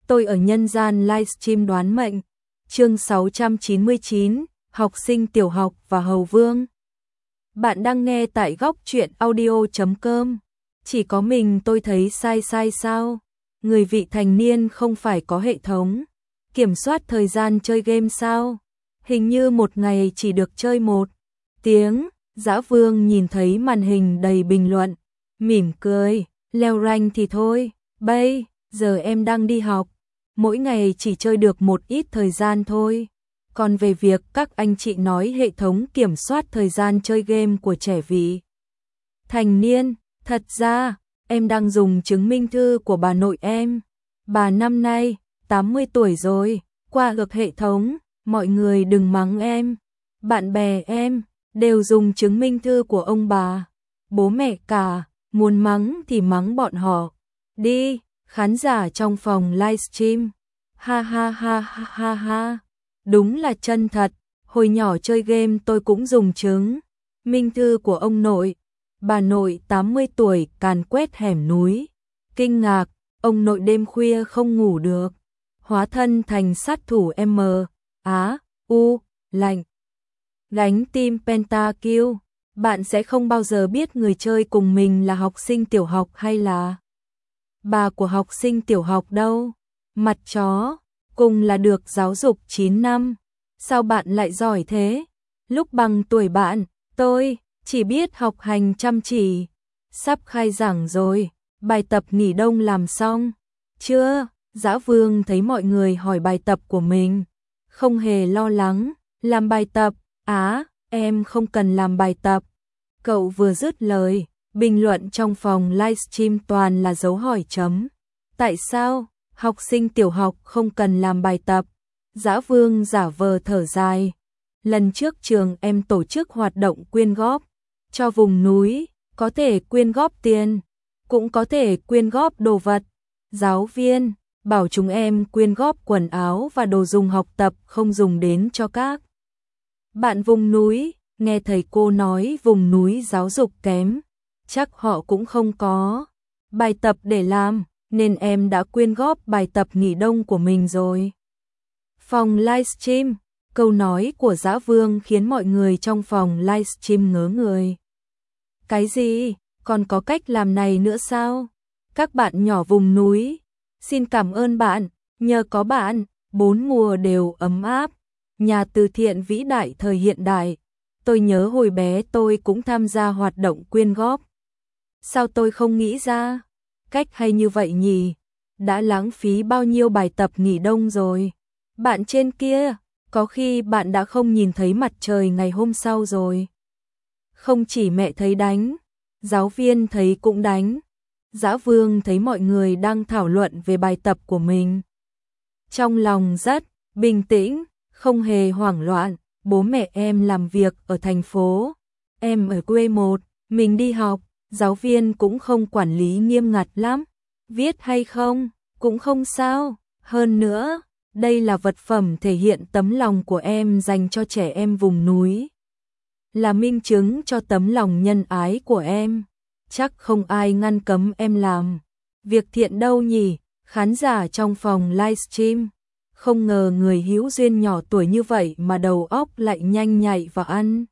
Tôi ở nhân gian livestream đoán mệnh. Chương 699, học sinh tiểu học và Hầu Vương. Bạn đang nghe tại góc truyện audio.com. Chỉ có mình tôi thấy sai sao? Người vị thành niên không phải có hệ thống kiểm soát thời gian chơi game sao? Hình như một ngày chỉ được chơi 1 tiếng. Dã Vương nhìn thấy màn hình đầy bình luận, mỉm cười, leo rank thì thôi, bây giờ em đang đi học, mỗi ngày chỉ chơi được một ít thời gian thôi. Còn về việc các anh chị nói hệ thống kiểm soát thời gian chơi game của trẻ vị thành niên, thật ra em đang dùng chứng minh thư của bà nội em. Bà năm nay 80 tuổi rồi, qua được hệ thống, mọi người đừng mắng em. Bạn bè em đều dùng chứng minh thư của ông bà, bố mẹ cả, muốn mắng thì mắng bọn họ. Đi, khán giả trong phòng livestream. Ha ha ha ha ha ha. Đúng là chân thật, hồi nhỏ chơi game tôi cũng dùng chứng minh thư của ông nội. Bà nội 80 tuổi càn quét hẻm núi. Kinh ngạc, ông nội đêm khuya không ngủ được, hóa thân thành sát thủ M, Á, U, lạnh. Gánh team Pentakill, bạn sẽ không bao giờ biết người chơi cùng mình là học sinh tiểu học hay là bà của học sinh tiểu học đâu. Mặt chó, cùng là được giáo dục 9 năm. Sao bạn lại giỏi thế? Lúc bằng tuổi bạn, tôi chỉ biết học hành chăm chỉ. Sắp khai giảng rồi, bài tập nghỉ đông làm xong chưa? Dã Vương thấy mọi người hỏi bài tập của mình, không hề lo lắng, làm bài tập. Em không cần làm bài tập. Cậu vừa dứt lời, bình luận trong phòng livestream toàn là dấu hỏi chấm. Tại sao học sinh tiểu học không cần làm bài tập? Dã Vương giả vờ thở dài. Lần trước trường em tổ chức hoạt động quyên góp cho vùng núi, có thể quyên góp tiền, cũng có thể quyên góp đồ vật. Giáo viên bảo chúng em quyên góp quần áo và đồ dùng học tập không dùng đến cho các bạn vùng núi. Nghe thầy cô nói vùng núi giáo dục kém, chắc họ cũng không có bài tập để làm, nên em đã quyên góp bài tập nghỉ đông của mình rồi. Phòng livestream, câu nói của Dã Vương khiến mọi người trong phòng livestream ngớ người. Cái gì? Còn có cách làm này nữa sao? Các bạn nhỏ vùng núi, xin cảm ơn bạn, nhờ có bạn, 4 mùa đều ấm áp. Nhà từ thiện vĩ đại thời hiện đại. Tôi nhớ hồi bé tôi cũng tham gia hoạt động quyên góp. Sao tôi không nghĩ ra cách hay như vậy nhỉ? Đã lãng phí bao nhiêu bài tập nghỉ đông rồi. Bạn trên kia, có khi bạn đã không nhìn thấy mặt trời ngày hôm sau rồi. Không chỉ mẹ thấy đánh, giáo viên thấy cũng đánh. Dã Vương thấy mọi người đang thảo luận về bài tập của mình, trong lòng rất bình tĩnh, không hề hoảng loạn. Bố mẹ em làm việc ở thành phố, em ở quê một mình đi học, giáo viên cũng không quản lý nghiêm ngặt lắm. Viết hay không, cũng không sao. Hơn nữa, đây là vật phẩm thể hiện tấm lòng của em dành cho trẻ em vùng núi, là minh chứng cho tấm lòng nhân ái của em. Chắc không ai ngăn cấm em làm việc thiện đâu nhỉ? Khán giả trong phòng livestream không ngờ người hữu duyên nhỏ tuổi như vậy mà đầu óc lại nhanh nhạy và ăn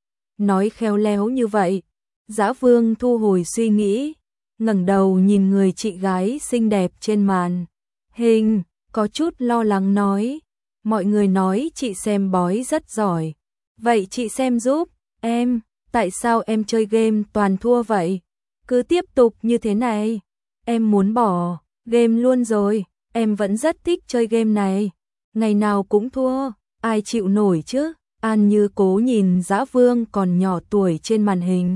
nói khéo léo như vậy. Dã Vương thu hồi suy nghĩ, ngẩng đầu nhìn người chị gái xinh đẹp trên màn hình, có chút lo lắng nói, mọi người nói chị xem bói rất giỏi, vậy chị xem giúp em, tại sao em chơi game toàn thua vậy? Cứ tiếp tục như thế này, em muốn bỏ game luôn rồi. Em vẫn rất thích chơi game này, ngày nào cũng thua, ai chịu nổi chứ? An Như cố nhìn Dã Vương còn nhỏ tuổi trên màn hình,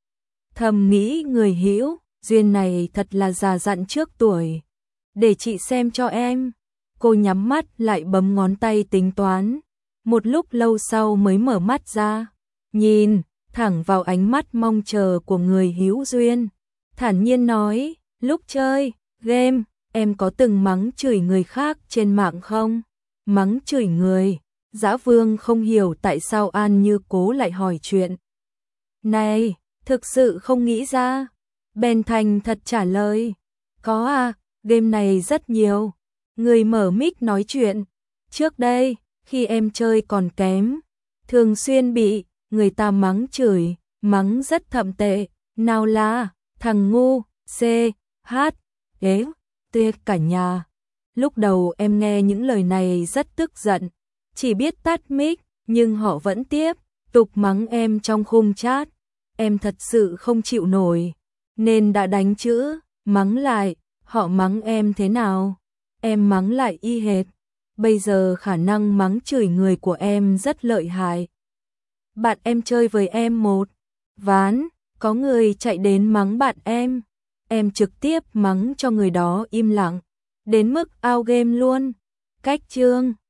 thầm nghĩ người hữu duyên này thật là già dặn trước tuổi. Để chị xem cho em. Cô nhắm mắt lại bấm ngón tay tính toán, một lúc lâu sau mới mở mắt ra, nhìn thẳng vào ánh mắt mong chờ của người hữu duyên, thản nhiên nói, lúc chơi game em có từng mắng chửi người khác trên mạng không? Mắng chửi người? Dã Vương không hiểu tại sao An Như cố lại hỏi chuyện này, thực sự không nghĩ ra. Bèn thành thật trả lời, có à, game này rất nhiều. Người mở mic nói chuyện. Trước đây, khi em chơi còn kém, thường xuyên bị người ta mắng chửi, mắng rất thậm tệ, nào là thằng ngu, c, h, ế, t cả nhà. Lúc đầu em nghe những lời này rất tức giận, chỉ biết tắt mic, nhưng họ vẫn tiếp tục mắng em trong khung chat. Em thật sự không chịu nổi, nên đã đánh chữ, mắng lại. Họ mắng em thế nào? Em mắng lại y hệt. Bây giờ khả năng mắng chửi người của em rất lợi hại. Bạn em chơi với em một ván, có người chạy đến mắng bạn em trực tiếp mắng cho người đó im lặng, đến mức out game luôn. Cách chương